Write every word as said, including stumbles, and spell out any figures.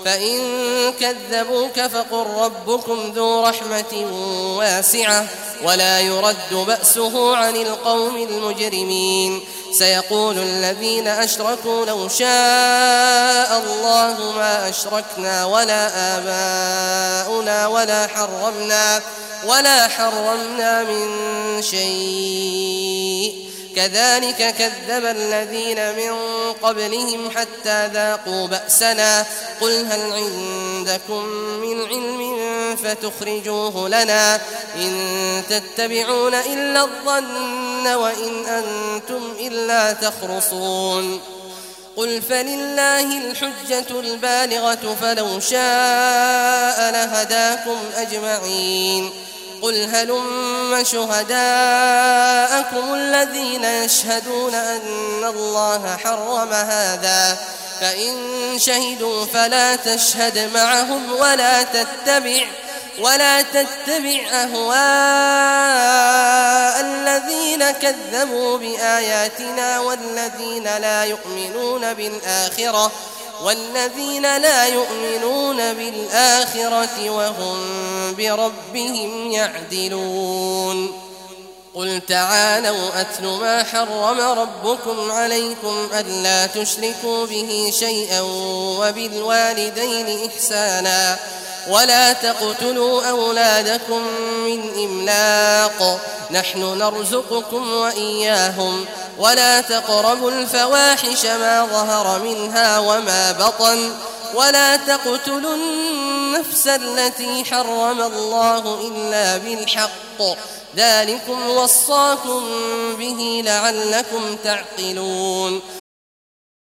فإن كذبوك فقل ربكم ذو رحمة واسعة ولا يرد بأسه عن القوم المجرمين. سيقول الذين أشركوا لو شاء الله ما أشركنا ولا آباؤنا ولا حرمنا ولا حرمنا من شيء كذلك كذب الذين من قبلهم حتى ذاقوا بأسنا قل هل عندكم من علم فتخرجوه لنا إن تتبعون إلا الظن وإن أنتم إلا تخرصون. قل فلله الحجة البالغة فلو شاء لهداكم أجمعين. قل هلم شهداءكم الذين يشهدون أن الله حرم هذا فإن شهدوا فلا تشهد معهم ولا تتبع ولا تتبع أهواء الذين كذبوا بآياتنا والذين لا يؤمنون بالآخرة والذين لا يؤمنون بالآخرة وهم بربهم يعدلون. قل تعالوا أتل ما حرم ربكم عليكم ألا تشركوا به شيئا وبالوالدين إحسانا ولا تقتلوا أولادكم من إملاق نحن نرزقكم وإياهم ولا تقربوا الفواحش ما ظهر منها وما بطن ولا تقتلوا النفس التي حرم الله إلا بالحق ذلكم وصاكم به لعلكم تعقلون.